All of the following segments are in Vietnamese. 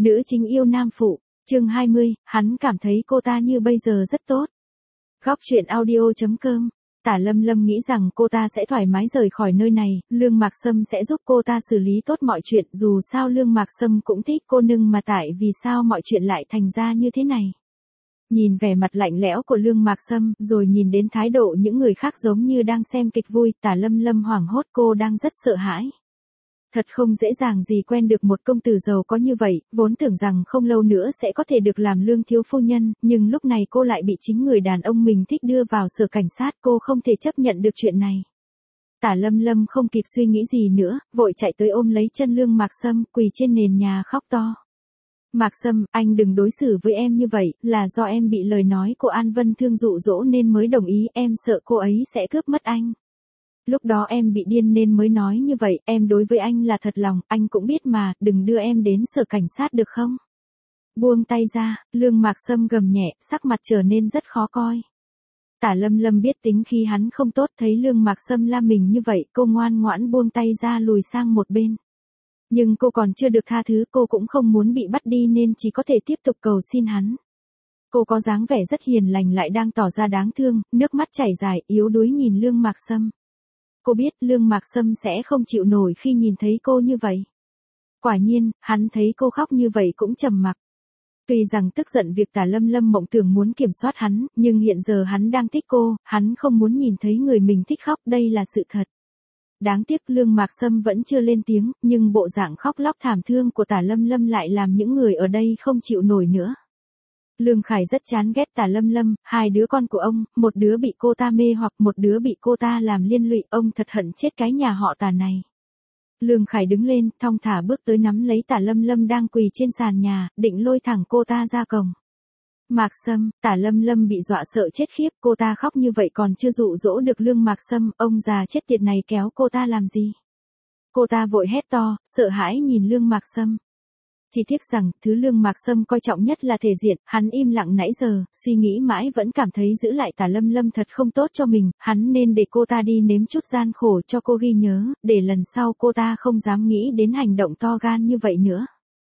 Nữ chính yêu nam phụ, chương 20, hắn cảm thấy cô ta như bây giờ rất tốt. Góc truyện audio.com. Tả Lâm Lâm nghĩ rằng cô ta sẽ thoải mái rời khỏi nơi này, Lương Mạc Sâm sẽ giúp cô ta xử lý tốt mọi chuyện, dù sao Lương Mạc Sâm cũng thích cô nhưng mà tại vì sao mọi chuyện lại thành ra như thế này. Nhìn vẻ mặt lạnh lẽo của Lương Mạc Sâm, rồi nhìn đến thái độ những người khác giống như đang xem kịch vui, Tả Lâm Lâm hoảng hốt, cô đang rất sợ hãi. Thật không dễ dàng gì quen được một công tử giàu có như vậy, vốn tưởng rằng không lâu nữa sẽ có thể được làm Lương thiếu phu nhân, nhưng lúc này cô lại bị chính người đàn ông mình thích đưa vào sở cảnh sát, cô không thể chấp nhận được chuyện này. Tả Lâm Lâm không kịp suy nghĩ gì nữa, vội chạy tới ôm lấy chân Lương Mạc Sâm, quỳ trên nền nhà khóc to. Mạc Sâm, anh đừng đối xử với em như vậy, là do em bị lời nói của An Vân Thương dụ dỗ nên mới đồng ý, em sợ cô ấy sẽ cướp mất anh. Lúc đó em bị điên nên mới nói như vậy, em đối với anh là thật lòng, anh cũng biết mà, đừng đưa em đến sở cảnh sát được không? Buông tay ra, Lương Mạc Sâm gầm nhẹ, sắc mặt trở nên rất khó coi. Tả Lâm Lâm biết tính khi hắn không tốt, thấy Lương Mạc Sâm la mình như vậy, cô ngoan ngoãn buông tay ra lùi sang một bên. Nhưng cô còn chưa được tha thứ, cô cũng không muốn bị bắt đi nên chỉ có thể tiếp tục cầu xin hắn. Cô có dáng vẻ rất hiền lành lại đang tỏ ra đáng thương, nước mắt chảy dài, yếu đuối nhìn Lương Mạc Sâm. Cô biết Lương Mạc Sâm sẽ không chịu nổi khi nhìn thấy cô như vậy. Quả nhiên, hắn thấy cô khóc như vậy cũng trầm mặc. Tuy rằng tức giận việc Tả Lâm Lâm mộng tưởng muốn kiểm soát hắn, nhưng hiện giờ hắn đang thích cô, hắn không muốn nhìn thấy người mình thích khóc, đây là sự thật. Đáng tiếc Lương Mạc Sâm vẫn chưa lên tiếng, nhưng bộ dạng khóc lóc thảm thương của Tả Lâm Lâm lại làm những người ở đây không chịu nổi nữa. Lương Khải rất chán ghét Tả Lâm Lâm, hai đứa con của ông, một đứa bị cô ta mê hoặc một đứa bị cô ta làm liên lụy, ông thật hận chết cái nhà họ Tả này. Lương Khải đứng lên, thong thả bước tới nắm lấy Tả Lâm Lâm đang quỳ trên sàn nhà, định lôi thẳng cô ta ra cổng. Mạc Sâm, Tả Lâm Lâm bị dọa sợ chết khiếp, cô ta khóc như vậy còn chưa dụ dỗ được Lương Mạc Sâm, ông già chết tiệt này kéo cô ta làm gì? Cô ta vội hét to, sợ hãi nhìn Lương Mạc Sâm. Chỉ tiếc rằng, thứ Lương Mạc Sâm coi trọng nhất là thể diện, hắn im lặng nãy giờ, suy nghĩ mãi vẫn cảm thấy giữ lại Tả Lâm Lâm thật không tốt cho mình, hắn nên để cô ta đi nếm chút gian khổ cho cô ghi nhớ, để lần sau cô ta không dám nghĩ đến hành động to gan như vậy nữa.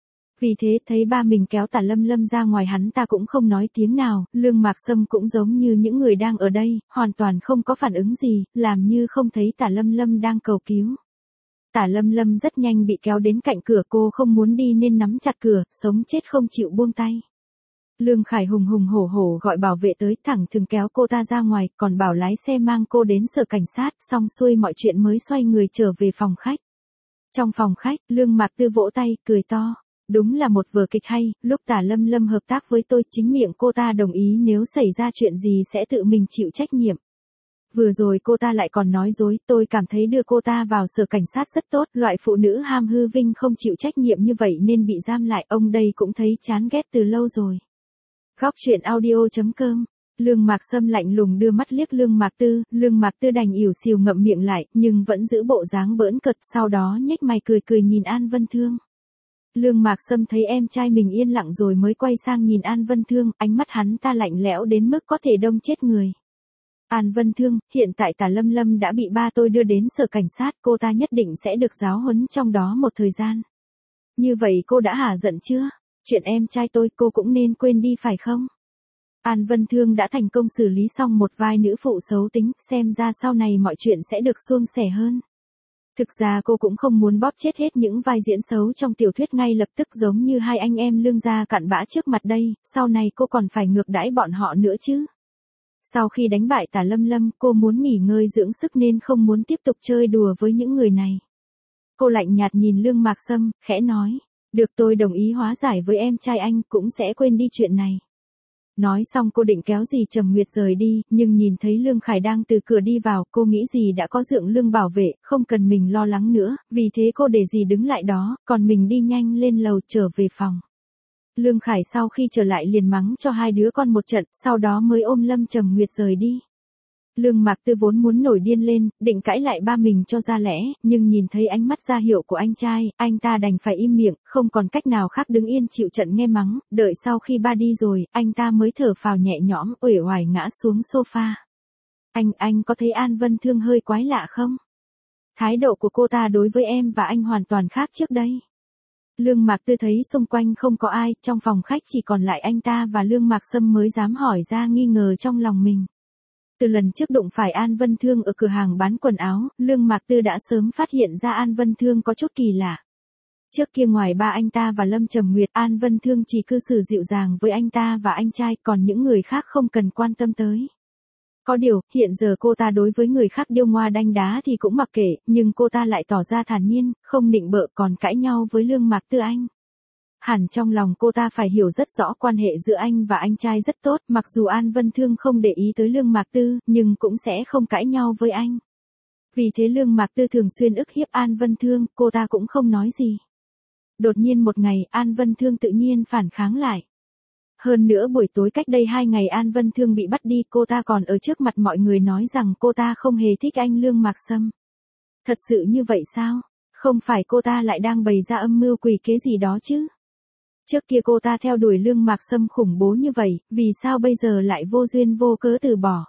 Vì thế, thấy ba mình kéo Tả Lâm Lâm ra ngoài hắn ta cũng không nói tiếng nào, Lương Mạc Sâm cũng giống như những người đang ở đây, hoàn toàn không có phản ứng gì, làm như không thấy Tả Lâm Lâm đang cầu cứu. Tả Lâm Lâm rất nhanh bị kéo đến cạnh cửa, cô không muốn đi nên nắm chặt cửa, sống chết không chịu buông tay. Lương Khải hùng hùng hổ hổ gọi bảo vệ tới, thẳng thừng kéo cô ta ra ngoài, còn bảo lái xe mang cô đến sở cảnh sát, xong xuôi mọi chuyện mới xoay người trở về phòng khách. Trong phòng khách, Lương Mạc Tư vỗ tay, cười to. Đúng là một vở kịch hay, lúc Tả Lâm Lâm hợp tác với tôi, chính miệng cô ta đồng ý nếu xảy ra chuyện gì sẽ tự mình chịu trách nhiệm. Vừa rồi cô ta lại còn nói dối, tôi cảm thấy đưa cô ta vào sở cảnh sát rất tốt, loại phụ nữ ham hư vinh không chịu trách nhiệm như vậy nên bị giam lại, ông đây cũng thấy chán ghét từ lâu rồi. Góc truyện audio.com. Lương Mạc Sâm lạnh lùng đưa mắt liếc Lương Mạc Tư đành ỉu xìu ngậm miệng lại, nhưng vẫn giữ bộ dáng bỡn cợt, sau đó nhếch mày cười cười nhìn An Vân Thương. Lương Mạc Sâm thấy em trai mình yên lặng rồi mới quay sang nhìn An Vân Thương, ánh mắt hắn ta lạnh lẽo đến mức có thể đông chết người. An Vân Thương, hiện tại Tả Lâm Lâm đã bị ba tôi đưa đến sở cảnh sát, cô ta nhất định sẽ được giáo huấn trong đó một thời gian. Như vậy cô đã hả giận chưa? Chuyện em trai tôi cô cũng nên quên đi phải không? An Vân Thương đã thành công xử lý xong một vai nữ phụ xấu tính, xem ra sau này mọi chuyện sẽ được suôn sẻ hơn. Thực ra cô cũng không muốn bóp chết hết những vai diễn xấu trong tiểu thuyết ngay lập tức giống như hai anh em Lương gia cặn bã trước mặt đây, sau này cô còn phải ngược đãi bọn họ nữa chứ. Sau khi đánh bại Tả Lâm Lâm, cô muốn nghỉ ngơi dưỡng sức nên không muốn tiếp tục chơi đùa với những người này. Cô lạnh nhạt nhìn Lương Mạc Sâm, khẽ nói, được tôi đồng ý hóa giải với em trai anh, cũng sẽ quên đi chuyện này. Nói xong cô định kéo dì Trầm Nguyệt rời đi, nhưng nhìn thấy Lương Khải đang từ cửa đi vào, cô nghĩ dì đã có Dượng Lương bảo vệ, không cần mình lo lắng nữa, vì thế cô để dì đứng lại đó, còn mình đi nhanh lên lầu trở về phòng. Lương Khải sau khi trở lại liền mắng cho hai đứa con một trận, sau đó mới ôm Lâm Trầm Nguyệt rời đi. Lương Mạc Tư vốn muốn nổi điên lên, định cãi lại ba mình cho ra lẽ, nhưng nhìn thấy ánh mắt ra hiệu của anh trai, anh ta đành phải im miệng, không còn cách nào khác đứng yên chịu trận nghe mắng, đợi sau khi ba đi rồi, anh ta mới thở phào nhẹ nhõm, uể oải ngã xuống sofa. Anh có thấy An Vân Thương hơi quái lạ không? Thái độ của cô ta đối với em và anh hoàn toàn khác trước đây. Lương Mạc Tư thấy xung quanh không có ai, trong phòng khách chỉ còn lại anh ta và Lương Mạc Sâm mới dám hỏi ra nghi ngờ trong lòng mình. Từ lần trước đụng phải An Vân Thương ở cửa hàng bán quần áo, Lương Mạc Tư đã sớm phát hiện ra An Vân Thương có chút kỳ lạ. Trước kia ngoài ba anh ta và Lâm Trầm Nguyệt, An Vân Thương chỉ cư xử dịu dàng với anh ta và anh trai, còn những người khác không cần quan tâm tới. Có điều, hiện giờ cô ta đối với người khác điêu ngoa đanh đá thì cũng mặc kệ, nhưng cô ta lại tỏ ra thản nhiên, không nịnh bợ còn cãi nhau với Lương Mạc Tư anh. Hẳn trong lòng cô ta phải hiểu rất rõ quan hệ giữa anh và anh trai rất tốt, mặc dù An Vân Thương không để ý tới Lương Mạc Tư, nhưng cũng sẽ không cãi nhau với anh. Vì thế Lương Mạc Tư thường xuyên ức hiếp An Vân Thương, cô ta cũng không nói gì. Đột nhiên một ngày, An Vân Thương tự nhiên phản kháng lại. Hơn nữa buổi tối cách đây 2 ngày An Vân Thương bị bắt đi, cô ta còn ở trước mặt mọi người nói rằng cô ta không hề thích anh Lương Mạc Sâm. Thật sự như vậy sao? Không phải cô ta lại đang bày ra âm mưu quỷ kế gì đó chứ? Trước kia cô ta theo đuổi Lương Mạc Sâm khủng bố như vậy, vì sao bây giờ lại vô duyên vô cớ từ bỏ?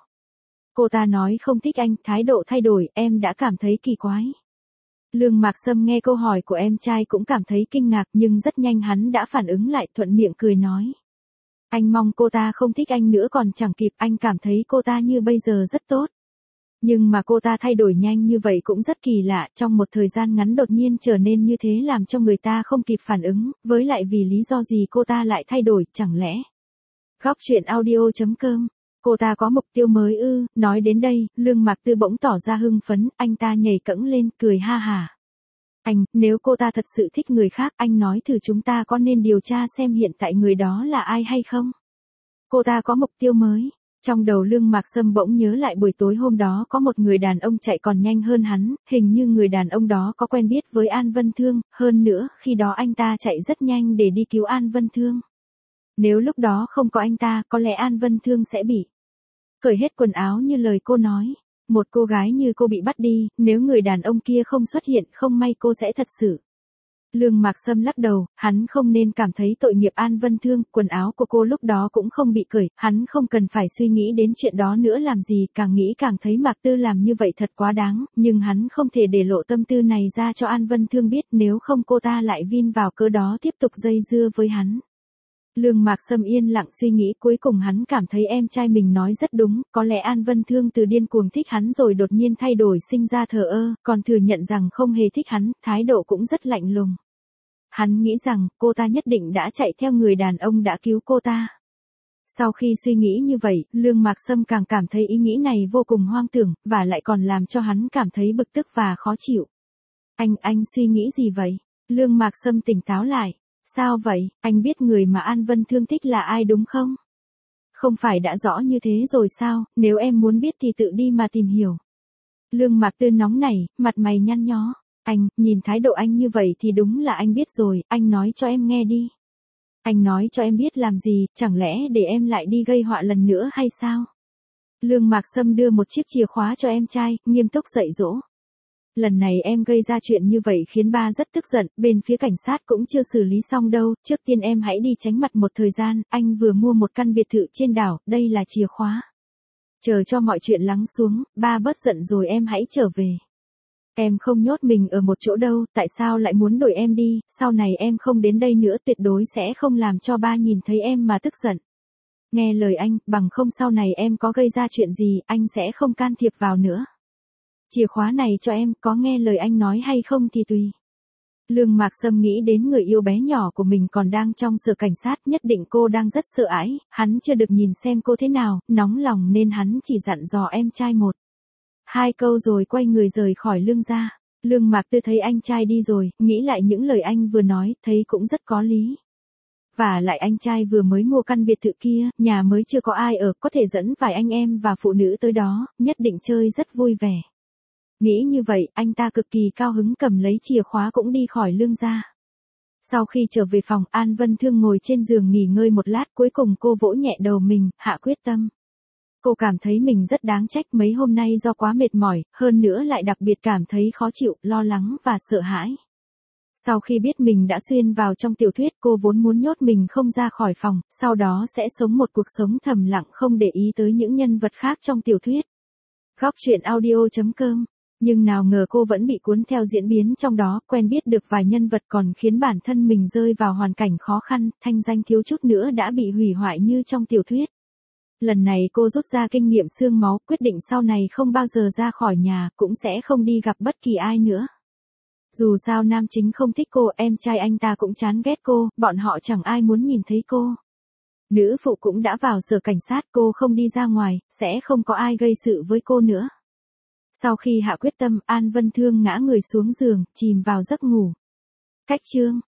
Cô ta nói không thích anh, thái độ thay đổi, em đã cảm thấy kỳ quái. Lương Mạc Sâm nghe câu hỏi của em trai cũng cảm thấy kinh ngạc, nhưng rất nhanh hắn đã phản ứng lại, thuận miệng cười nói. Anh mong cô ta không thích anh nữa còn chẳng kịp, anh cảm thấy cô ta như bây giờ rất tốt. Nhưng mà cô ta thay đổi nhanh như vậy cũng rất kỳ lạ, trong một thời gian ngắn đột nhiên trở nên như thế làm cho người ta không kịp phản ứng, với lại vì lý do gì cô ta lại thay đổi, chẳng lẽ? Góc truyện audio.com. Cô ta có mục tiêu mới ư? Nói đến đây, Lương Mạc Tư bỗng tỏ ra hưng phấn, anh ta nhảy cẫng lên, cười ha hả. Anh, nếu cô ta thật sự thích người khác, anh nói thử chúng ta có nên điều tra xem hiện tại người đó là ai hay không? Cô ta có mục tiêu mới. Trong đầu Lương Mạc Sâm bỗng nhớ lại buổi tối hôm đó có một người đàn ông chạy còn nhanh hơn hắn, hình như người đàn ông đó có quen biết với An Vân Thương, hơn nữa, khi đó anh ta chạy rất nhanh để đi cứu An Vân Thương. Nếu lúc đó không có anh ta, có lẽ An Vân Thương sẽ bị cởi hết quần áo như lời cô nói. Một cô gái như cô bị bắt đi, nếu người đàn ông kia không xuất hiện, không may cô sẽ thật sự. Lương Mạc Sâm lắc đầu, hắn không nên cảm thấy tội nghiệp An Vân Thương, quần áo của cô lúc đó cũng không bị cởi, hắn không cần phải suy nghĩ đến chuyện đó nữa làm gì, càng nghĩ càng thấy Mạc Tư làm như vậy thật quá đáng, nhưng hắn không thể để lộ tâm tư này ra cho An Vân Thương biết, nếu không cô ta lại vin vào cớ đó tiếp tục dây dưa với hắn. Lương Mạc Sâm yên lặng suy nghĩ, cuối cùng hắn cảm thấy em trai mình nói rất đúng, có lẽ An Vân Thương từ điên cuồng thích hắn rồi đột nhiên thay đổi sinh ra thờ ơ, còn thừa nhận rằng không hề thích hắn, thái độ cũng rất lạnh lùng. Hắn nghĩ rằng cô ta nhất định đã chạy theo người đàn ông đã cứu cô ta. Sau khi suy nghĩ như vậy, Lương Mạc Sâm càng cảm thấy ý nghĩ này vô cùng hoang tưởng, và lại còn làm cho hắn cảm thấy bực tức và khó chịu. Anh suy nghĩ gì vậy? Lương Mạc Sâm tỉnh táo lại. Sao vậy, anh biết người mà An Vân Thương thích là ai đúng không? Không phải đã rõ như thế rồi sao, nếu em muốn biết thì tự đi mà tìm hiểu. Lương Mạc Tư nóng nảy, mặt mày nhăn nhó. Anh, nhìn thái độ anh như vậy thì đúng là anh biết rồi, anh nói cho em nghe đi. Anh nói cho em biết làm gì, chẳng lẽ để em lại đi gây họa lần nữa hay sao? Lương Mạc Sâm đưa một chiếc chìa khóa cho em trai, nghiêm túc dạy dỗ. Lần này em gây ra chuyện như vậy khiến ba rất tức giận, bên phía cảnh sát cũng chưa xử lý xong đâu, trước tiên em hãy đi tránh mặt một thời gian, anh vừa mua một căn biệt thự trên đảo, đây là chìa khóa. Chờ cho mọi chuyện lắng xuống, ba bớt giận rồi em hãy trở về. Em không nhốt mình ở một chỗ đâu, tại sao lại muốn đuổi em đi, sau này em không đến đây nữa tuyệt đối sẽ không làm cho ba nhìn thấy em mà tức giận. Nghe lời anh, bằng không sau này em có gây ra chuyện gì, anh sẽ không can thiệp vào nữa. Chìa khóa này cho em, có nghe lời anh nói hay không thì tùy. Lương Mạc Sâm nghĩ đến người yêu bé nhỏ của mình còn đang trong sở cảnh sát, nhất định cô đang rất sợ ái, hắn chưa được nhìn xem cô thế nào, nóng lòng nên hắn chỉ dặn dò em trai 1-2 câu rồi quay người rời khỏi Lương gia. Lương Mạc Tư thấy anh trai đi rồi, nghĩ lại những lời anh vừa nói, thấy cũng rất có lý. Và lại anh trai vừa mới mua căn biệt thự kia, nhà mới chưa có ai ở, có thể dẫn vài anh em và phụ nữ tới đó, nhất định chơi rất vui vẻ. Nghĩ như vậy, anh ta cực kỳ cao hứng cầm lấy chìa khóa cũng đi khỏi Lương gia. Sau khi trở về phòng, An Vân Thương ngồi trên giường nghỉ ngơi một lát, cuối cùng cô vỗ nhẹ đầu mình, hạ quyết tâm. Cô cảm thấy mình rất đáng trách, mấy hôm nay do quá mệt mỏi, hơn nữa lại đặc biệt cảm thấy khó chịu, lo lắng và sợ hãi. Sau khi biết mình đã xuyên vào trong tiểu thuyết, cô vốn muốn nhốt mình không ra khỏi phòng, sau đó sẽ sống một cuộc sống thầm lặng không để ý tới những nhân vật khác trong tiểu thuyết. Góc truyện audio.com Nhưng nào ngờ cô vẫn bị cuốn theo diễn biến trong đó, quen biết được vài nhân vật còn khiến bản thân mình rơi vào hoàn cảnh khó khăn, thanh danh thiếu chút nữa đã bị hủy hoại như trong tiểu thuyết. Lần này cô rút ra kinh nghiệm xương máu, quyết định sau này không bao giờ ra khỏi nhà, cũng sẽ không đi gặp bất kỳ ai nữa. Dù sao nam chính không thích cô, em trai anh ta cũng chán ghét cô, bọn họ chẳng ai muốn nhìn thấy cô. Nữ phụ cũng đã vào sở cảnh sát, cô không đi ra ngoài, sẽ không có ai gây sự với cô nữa. Sau khi hạ quyết tâm, An Vân Thương ngã người xuống giường, chìm vào giấc ngủ. Cách chương